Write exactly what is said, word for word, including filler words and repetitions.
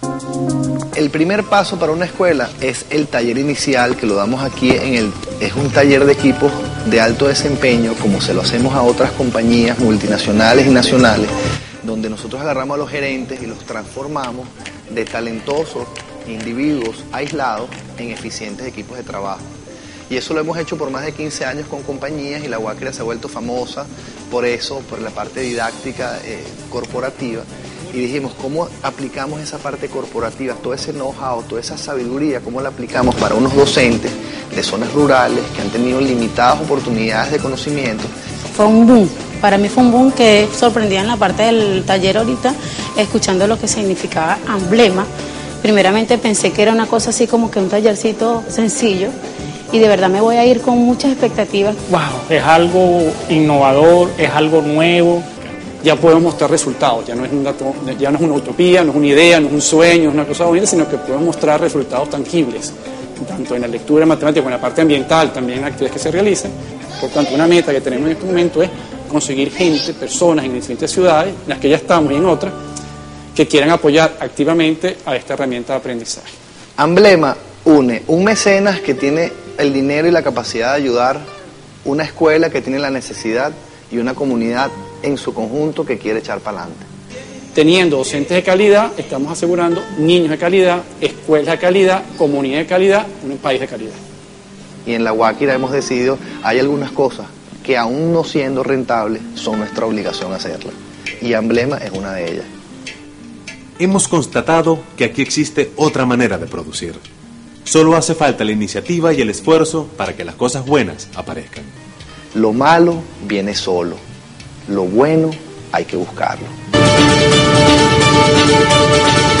El primer paso para una escuela es el taller inicial, que lo damos aquí en el... Es un taller de equipos de alto desempeño, como se lo hacemos a otras compañías multinacionales y nacionales, donde nosotros agarramos a los gerentes y los transformamos de talentosos individuos aislados en eficientes equipos de trabajo. Y eso lo hemos hecho por más de quince años con compañías, y la Guáquira se ha vuelto famosa por eso, por la parte didáctica eh, corporativa. Y dijimos, ¿cómo aplicamos esa parte corporativa, todo ese know-how, toda esa sabiduría, cómo la aplicamos para unos docentes de zonas rurales que han tenido limitadas oportunidades de conocimiento? Fue un boom. Para mí fue un boom que sorprendía en la parte del taller ahorita, escuchando lo que significaba Amblema. Primeramente pensé que era una cosa así como que un tallercito sencillo, y de verdad me voy a ir con muchas expectativas. Wow, es algo innovador, es algo nuevo. Ya podemos mostrar resultados, ya no es una, ya no es una utopía, no es una idea, no es un sueño, no es una cosa bonita, sino que podemos mostrar resultados tangibles, tanto en la lectura, en matemática, como en la parte ambiental, también en actividades que se realicen. Por tanto, una meta que tenemos en este momento es conseguir gente, personas en diferentes ciudades, en las que ya estamos y en otras, que quieran apoyar activamente a esta herramienta de aprendizaje. Amblema une un mecenas que tiene el dinero y la capacidad de ayudar, una escuela que tiene la necesidad y una comunidad en su conjunto que quiere echar para adelante. Teniendo docentes de calidad, estamos asegurando niños de calidad, escuelas de calidad, comunidad de calidad, un país de calidad. Y en la Guáquira hemos decidido, hay algunas cosas que aún no siendo rentables son nuestra obligación hacerlas. Y Amblema es una de ellas. Hemos constatado que aquí existe otra manera de producir. Solo hace falta la iniciativa y el esfuerzo para que las cosas buenas aparezcan. Lo malo viene solo. Lo bueno hay que buscarlo.